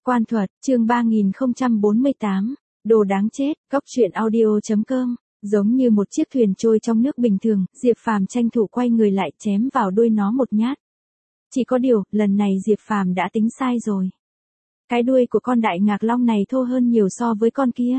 Quan thuật, chương 3048, đồ đáng chết, góc truyện audio.com. Giống như một chiếc thuyền trôi trong nước bình thường, Diệp Phàm tranh thủ quay người lại chém vào đuôi nó một nhát. Chỉ có điều, lần này Diệp Phàm đã tính sai rồi. Cái đuôi của con đại ngạc long này thô hơn nhiều so với con kia.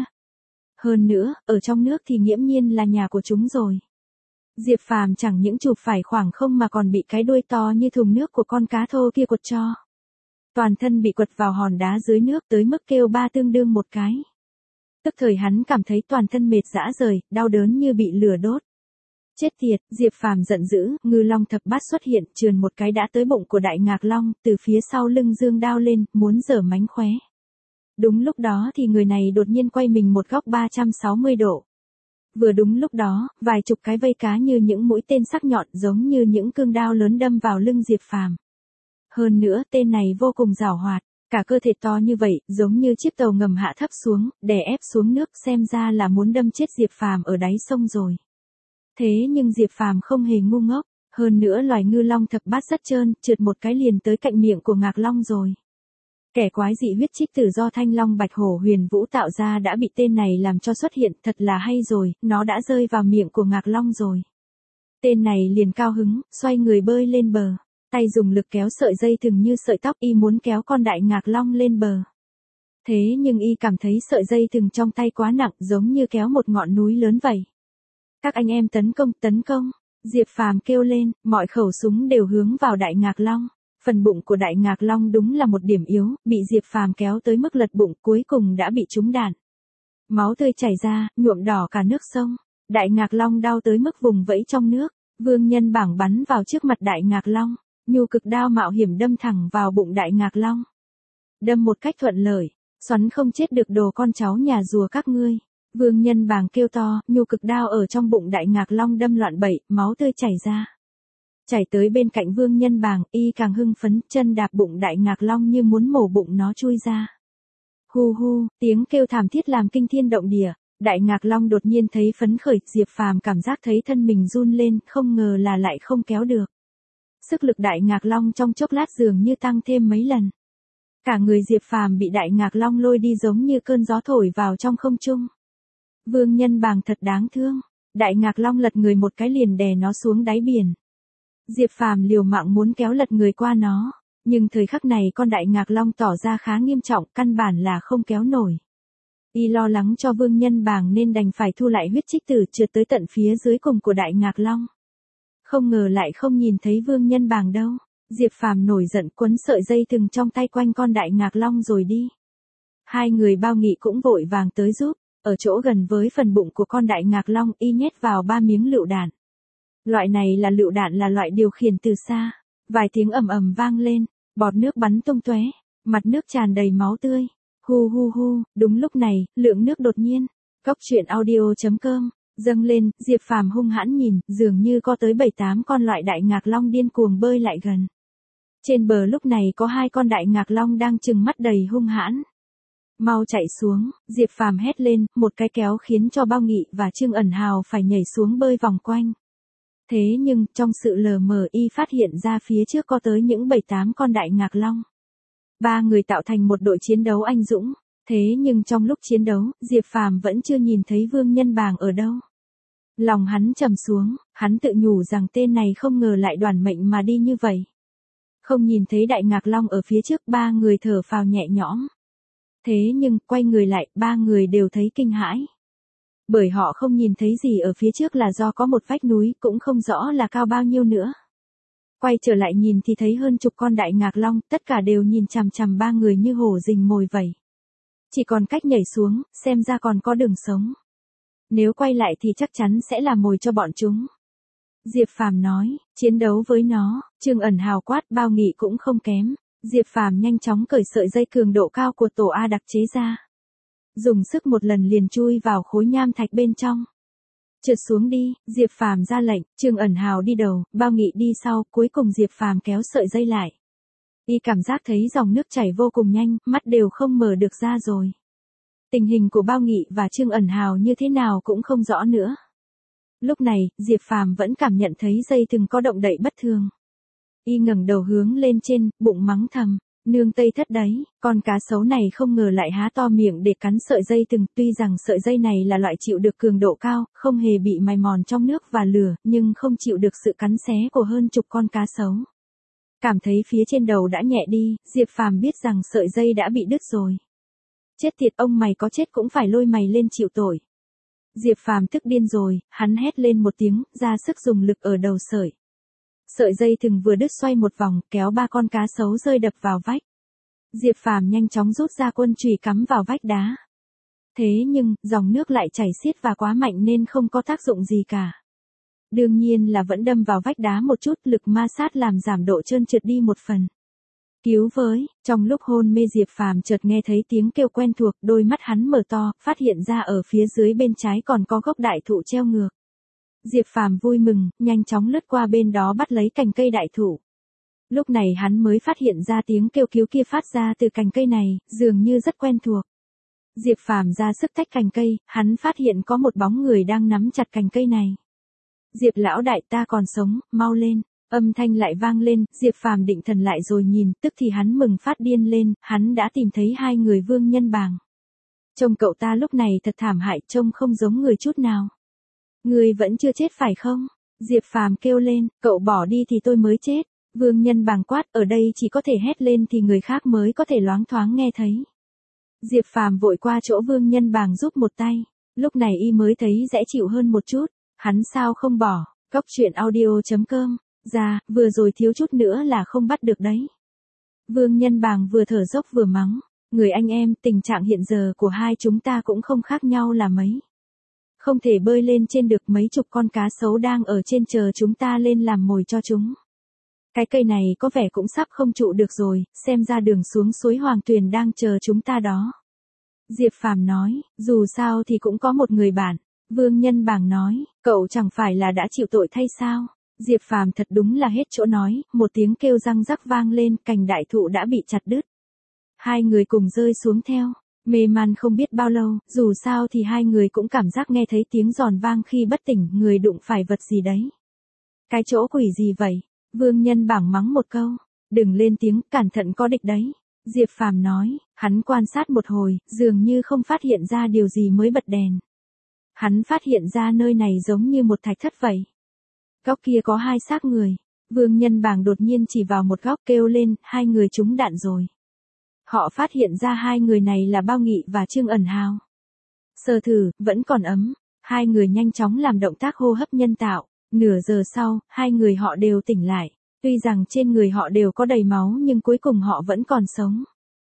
Hơn nữa, ở trong nước thì nghiễm nhiên là nhà của chúng rồi. Diệp Phàm chẳng những chụp phải khoảng không mà còn bị cái đuôi to như thùng nước của con cá thô kia quật cho. Toàn thân bị quật vào hòn đá dưới nước tới mức kêu ba tương đương một cái. Tức thời hắn cảm thấy toàn thân mệt rã rời, đau đớn như bị lửa đốt. Chết tiệt, Diệp Phàm giận dữ, ngư long thập bát xuất hiện, trườn một cái đã tới bụng của đại ngạc long, từ phía sau lưng dương đao lên, muốn giở mánh khóe. Đúng lúc đó thì người này đột nhiên quay mình một góc 360 độ. Vừa đúng lúc đó, vài chục cái vây cá như những mũi tên sắc nhọn giống như những cương đao lớn đâm vào lưng Diệp Phàm. Hơn nữa, tên này vô cùng giàu hoạt, cả cơ thể to như vậy, giống như chiếc tàu ngầm hạ thấp xuống, đè ép xuống nước, xem ra là muốn đâm chết Diệp Phàm ở đáy sông rồi. Thế nhưng Diệp Phàm không hề ngu ngốc, hơn nữa loài ngư long thập bát rất trơn, trượt một cái liền tới cạnh miệng của ngạc long rồi. Kẻ quái dị huyết trích tử do Thanh Long Bạch Hổ Huyền Vũ tạo ra đã bị tên này làm cho xuất hiện, thật là hay rồi, nó đã rơi vào miệng của ngạc long rồi. Tên này liền cao hứng, xoay người bơi lên bờ, tay dùng lực kéo sợi dây thừng như sợi tóc, y muốn kéo con đại ngạc long lên bờ. Thế nhưng y cảm thấy sợi dây thừng trong tay quá nặng, giống như kéo một ngọn núi lớn vậy. Các anh em tấn công, Diệp Phàm kêu lên, mọi khẩu súng đều hướng vào đại ngạc long. Phần bụng của đại ngạc long đúng là một điểm yếu, bị Diệp Phàm kéo tới mức lật bụng, cuối cùng đã bị trúng đạn. Máu tươi chảy ra, nhuộm đỏ cả nước sông. Đại ngạc long đau tới mức vùng vẫy trong nước. Vương Nhân Bảng bắn vào trước mặt đại ngạc long, nhu cực đao mạo hiểm đâm thẳng vào bụng đại ngạc long. Đâm một cách thuận lợi, xoắn không chết được đồ con cháu nhà rùa các ngươi. Vương Nhân Bảng kêu to, nhu cực đao ở trong bụng đại ngạc long đâm loạn bậy, máu tươi chảy ra. Chảy tới bên cạnh Vương Nhân Bảng, y càng hưng phấn, chân đạp bụng đại ngạc long như muốn mổ bụng nó chui ra. Hu hu, tiếng kêu thảm thiết làm kinh thiên động địa, đại ngạc long đột nhiên thấy phấn khởi, Diệp Phàm cảm giác thấy thân mình run lên, không ngờ là lại không kéo được. Sức lực đại ngạc long trong chốc lát dường như tăng thêm mấy lần. Cả người Diệp Phàm bị đại ngạc long lôi đi giống như cơn gió thổi vào trong không trung. Vương Nhân Bảng thật đáng thương, đại ngạc long lật người một cái liền đè nó xuống đáy biển. Diệp Phàm liều mạng muốn kéo lật người qua nó, nhưng thời khắc này con đại ngạc long tỏ ra khá nghiêm trọng, căn bản là không kéo nổi. Y lo lắng cho Vương Nhân Bảng nên đành phải thu lại huyết trích tử trượt tới tận phía dưới cùng của đại ngạc long. Không ngờ lại không nhìn thấy Vương Nhân Bảng đâu. Diệp Phàm nổi giận quấn sợi dây thừng trong tay quanh con đại ngạc long rồi đi. Hai người Bao Nghị cũng vội vàng tới giúp, ở chỗ gần với phần bụng của con đại ngạc long y nhét vào 3 miếng lựu đạn. Loại này là lựu đạn là loại điều khiển từ xa. Vài tiếng ầm ầm vang lên, bọt nước bắn tung tóe, mặt nước tràn đầy máu tươi. Hu hu hu, đúng lúc này, lượng nước đột nhiên, góc truyện audio.com, dâng lên, Diệp Phàm hung hãn nhìn, dường như có tới 7-8 con loại đại ngạc long điên cuồng bơi lại gần. Trên bờ lúc này có 2 con đại ngạc long đang trừng mắt đầy hung hãn. Mau chạy xuống, Diệp Phàm hét lên, một cái kéo khiến cho Bao Nghị và Trương Ẩn Hào phải nhảy xuống bơi vòng quanh. Thế nhưng, trong sự lờ mờ y phát hiện ra phía trước có tới những 7-8 con đại ngạc long. 3 người tạo thành một đội chiến đấu anh dũng, thế nhưng trong lúc chiến đấu, Diệp Phàm vẫn chưa nhìn thấy Vương Nhân Bảng ở đâu. Lòng hắn trầm xuống, hắn tự nhủ rằng tên này không ngờ lại đoản mệnh mà đi như vậy. Không nhìn thấy đại ngạc long ở phía trước, 3 người thở phào nhẹ nhõm. Thế nhưng, quay người lại, 3 người đều thấy kinh hãi. Bởi họ không nhìn thấy gì ở phía trước là do có một vách núi, cũng không rõ là cao bao nhiêu nữa. Quay trở lại nhìn thì thấy hơn chục con đại ngạc long, tất cả đều nhìn chằm chằm 3 người như hổ rình mồi vậy. Chỉ còn cách nhảy xuống, xem ra còn có đường sống. Nếu quay lại thì chắc chắn sẽ là mồi cho bọn chúng. Diệp Phàm nói, chiến đấu với nó. Trương Ẩn Hào quát, Bao Nghị cũng không kém. Diệp Phàm nhanh chóng cởi sợi dây cường độ cao của tổ A đặc chế ra. Dùng sức một lần liền chui vào khối nham thạch bên trong. Trượt xuống đi, Diệp Phàm ra lệnh, Trương Ẩn Hào đi đầu, Bao Nghị đi sau, cuối cùng Diệp Phàm kéo sợi dây lại. Y cảm giác thấy dòng nước chảy vô cùng nhanh, mắt đều không mở được ra rồi. Tình hình của Bao Nghị và Trương Ẩn Hào như thế nào cũng không rõ nữa. Lúc này, Diệp Phàm vẫn cảm nhận thấy dây thừng có động đậy bất thường. Y ngẩng đầu hướng lên trên, bụng mắng thầm, Nương Tây Thất đấy, con cá sấu này không ngờ lại há to miệng để cắn sợi dây thừng, tuy rằng sợi dây này là loại chịu được cường độ cao, không hề bị mài mòn trong nước và lửa, nhưng không chịu được sự cắn xé của hơn chục con cá sấu. Cảm thấy phía trên đầu đã nhẹ đi, Diệp Phàm biết rằng sợi dây đã bị đứt rồi. Chết tiệt, ông mày có chết cũng phải lôi mày lên chịu tội. Diệp Phàm tức điên rồi, hắn hét lên một tiếng, ra sức dùng lực ở đầu sợi. Sợi dây thừng vừa đứt xoay một vòng, kéo 3 con cá sấu rơi đập vào vách. Diệp Phàm nhanh chóng rút ra quân chùy cắm vào vách đá. Thế nhưng, dòng nước lại chảy xiết và quá mạnh nên không có tác dụng gì cả. Đương nhiên là vẫn đâm vào vách đá một chút, lực ma sát làm giảm độ trơn trượt đi một phần. Cứu với, trong lúc hôn mê Diệp Phàm chợt nghe thấy tiếng kêu quen thuộc, đôi mắt hắn mở to, phát hiện ra ở phía dưới bên trái còn có gốc đại thụ treo ngược. Diệp Phàm vui mừng, nhanh chóng lướt qua bên đó bắt lấy cành cây đại thụ. Lúc này hắn mới phát hiện ra tiếng kêu cứu kia phát ra từ cành cây này, dường như rất quen thuộc. Diệp Phàm ra sức tách cành cây, hắn phát hiện có một bóng người đang nắm chặt cành cây này. Diệp lão đại, ta còn sống, mau lên. Âm thanh lại vang lên, Diệp Phàm định thần lại rồi nhìn, tức thì hắn mừng phát điên lên, hắn đã tìm thấy 2 người Vương Nhân Bàng. Trông cậu ta lúc này thật thảm hại, trông không giống người chút nào. Người vẫn chưa chết phải không? Diệp Phàm kêu lên, cậu bỏ đi thì tôi mới chết. Vương Nhân Bàng quát, ở đây chỉ có thể hét lên thì người khác mới có thể loáng thoáng nghe thấy. Diệp Phàm vội qua chỗ Vương Nhân Bàng giúp một tay, lúc này y mới thấy dễ chịu hơn một chút, hắn sao không bỏ. Cóc truyện audio.com Ra, vừa rồi thiếu chút nữa là không bắt được đấy. Vương Nhân Bàng vừa thở dốc vừa mắng, người anh em, tình trạng hiện giờ của hai chúng ta cũng không khác nhau là mấy. Không thể bơi lên trên được, mấy chục con cá sấu đang ở trên chờ chúng ta lên làm mồi cho chúng. Cái cây này có vẻ cũng sắp không trụ được rồi, xem ra đường xuống suối Hoàng Tuyền đang chờ chúng ta đó. Diệp Phàm nói, dù sao thì cũng có một người bạn. Vương Nhân Bàng nói, cậu chẳng phải là đã chịu tội thay sao? Diệp Phàm thật đúng là hết chỗ nói, một tiếng kêu răng rắc vang lên, cành đại thụ đã bị chặt đứt. 2 người cùng rơi xuống theo, mê man không biết bao lâu, dù sao thì 2 người cũng cảm giác nghe thấy tiếng giòn vang khi bất tỉnh, người đụng phải vật gì đấy. Cái chỗ quỷ gì vậy? Vương Nhân Bàng mắng một câu, đừng lên tiếng, cẩn thận có địch đấy. Diệp Phàm nói, hắn quan sát một hồi, dường như không phát hiện ra điều gì mới bật đèn. Hắn phát hiện ra nơi này giống như một thạch thất vậy. Góc kia có 2 xác người. Vương Nhân Bàng đột nhiên chỉ vào một góc kêu lên, 2 người trúng đạn rồi. Họ phát hiện ra 2 người này là Bao Nghị và Trương Ẩn Hào. Sờ thử, vẫn còn ấm. 2 người nhanh chóng làm động tác hô hấp nhân tạo. Nửa giờ sau, 2 người họ đều tỉnh lại. Tuy rằng trên người họ đều có đầy máu nhưng cuối cùng họ vẫn còn sống.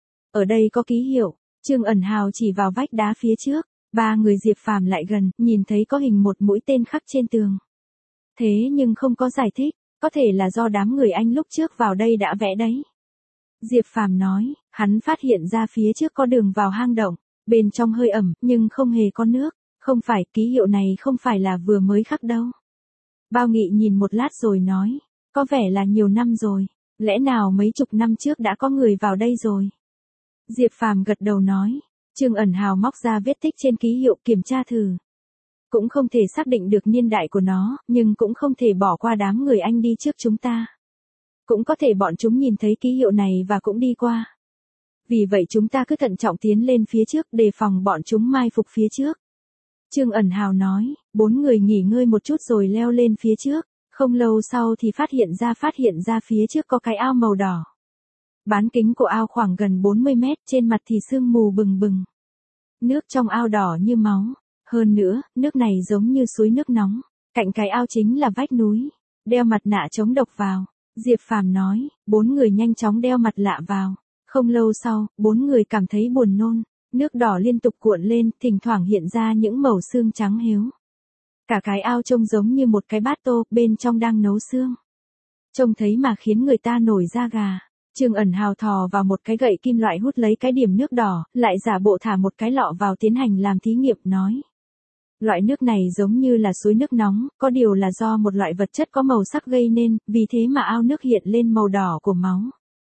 Ở đây có ký hiệu. Trương Ẩn Hào chỉ vào vách đá phía trước. 3 người Diệp Phàm lại gần, nhìn thấy có hình một mũi tên khắc trên tường. Thế nhưng không có giải thích, có thể là do đám người Anh lúc trước vào đây đã vẽ đấy. Diệp Phàm nói, hắn phát hiện ra phía trước có đường vào hang động, bên trong hơi ẩm, nhưng không hề có nước, không phải, ký hiệu này không phải là vừa mới khắc đâu. Bao Nghị nhìn một lát rồi nói, có vẻ là nhiều năm rồi, lẽ nào mấy chục năm trước đã có người vào đây rồi. Diệp Phàm gật đầu nói, Trương Ẩn Hào móc ra vết tích trên ký hiệu kiểm tra thử. Cũng không thể xác định được niên đại của nó, nhưng cũng không thể bỏ qua đám người Anh đi trước chúng ta. Cũng có thể bọn chúng nhìn thấy ký hiệu này và cũng đi qua. Vì vậy chúng ta cứ thận trọng tiến lên phía trước đề phòng bọn chúng mai phục phía trước. Trương Ẩn Hào nói, 4 người nghỉ ngơi một chút rồi leo lên phía trước, không lâu sau thì phát hiện ra phía trước có cái ao màu đỏ. Bán kính của ao khoảng gần 40 mét, trên mặt thì sương mù bừng bừng. Nước trong ao đỏ như máu. Hơn nữa, nước này giống như suối nước nóng. Cạnh cái ao chính là vách núi. Đeo mặt nạ chống độc vào. Diệp Phàm nói, 4 người nhanh chóng đeo mặt nạ vào. Không lâu sau, 4 người cảm thấy buồn nôn. Nước đỏ liên tục cuộn lên, thỉnh thoảng hiện ra những mẩu xương trắng héo. Cả cái ao trông giống như một cái bát tô, bên trong đang nấu xương. Trông thấy mà khiến người ta nổi da gà. Trương Ẩn Hào thò vào một cái gậy kim loại hút lấy cái điểm nước đỏ, lại giả bộ thả một cái lọ vào tiến hành làm thí nghiệm, nói. Loại nước này giống như là suối nước nóng, có điều là do một loại vật chất có màu sắc gây nên, vì thế mà ao nước hiện lên màu đỏ của máu.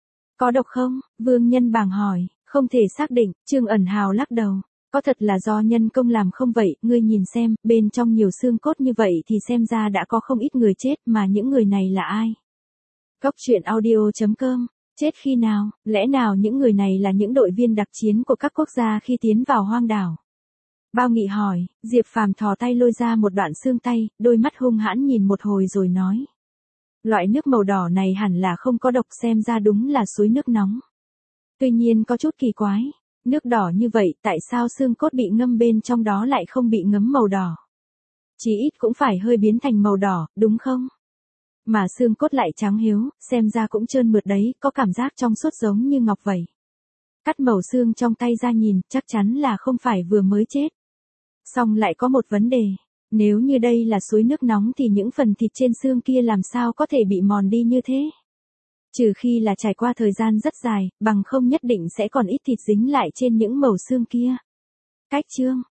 Có độc không? Vương Nhân Bàng hỏi, không thể xác định, Trương Ẩn Hào lắc đầu. Có thật là do nhân công làm không vậy, ngươi nhìn xem, bên trong nhiều xương cốt như vậy thì xem ra đã có không ít người chết, mà những người này là ai? Cóc truyện audio.com Chết khi nào, lẽ nào những người này là những đội viên đặc chiến của các quốc gia khi tiến vào hoang đảo? Bao Nghị hỏi, Diệp Phàm thò tay lôi ra một đoạn xương tay, đôi mắt hung hãn nhìn một hồi rồi nói. Loại nước màu đỏ này hẳn là không có độc, xem ra đúng là suối nước nóng. Tuy nhiên có chút kỳ quái, nước đỏ như vậy tại sao xương cốt bị ngâm bên trong đó lại không bị ngấm màu đỏ? Chí ít cũng phải hơi biến thành màu đỏ, đúng không? Mà xương cốt lại trắng hiếu, xem ra cũng trơn mượt đấy, có cảm giác trong suốt giống như ngọc vậy. Cắt màu xương trong tay ra nhìn, chắc chắn là không phải vừa mới chết. Xong lại có một vấn đề. Nếu như đây là suối nước nóng thì những phần thịt trên xương kia làm sao có thể bị mòn đi như thế? Trừ khi là trải qua thời gian rất dài, bằng không nhất định sẽ còn ít thịt dính lại trên những mẩu xương kia. Cách chương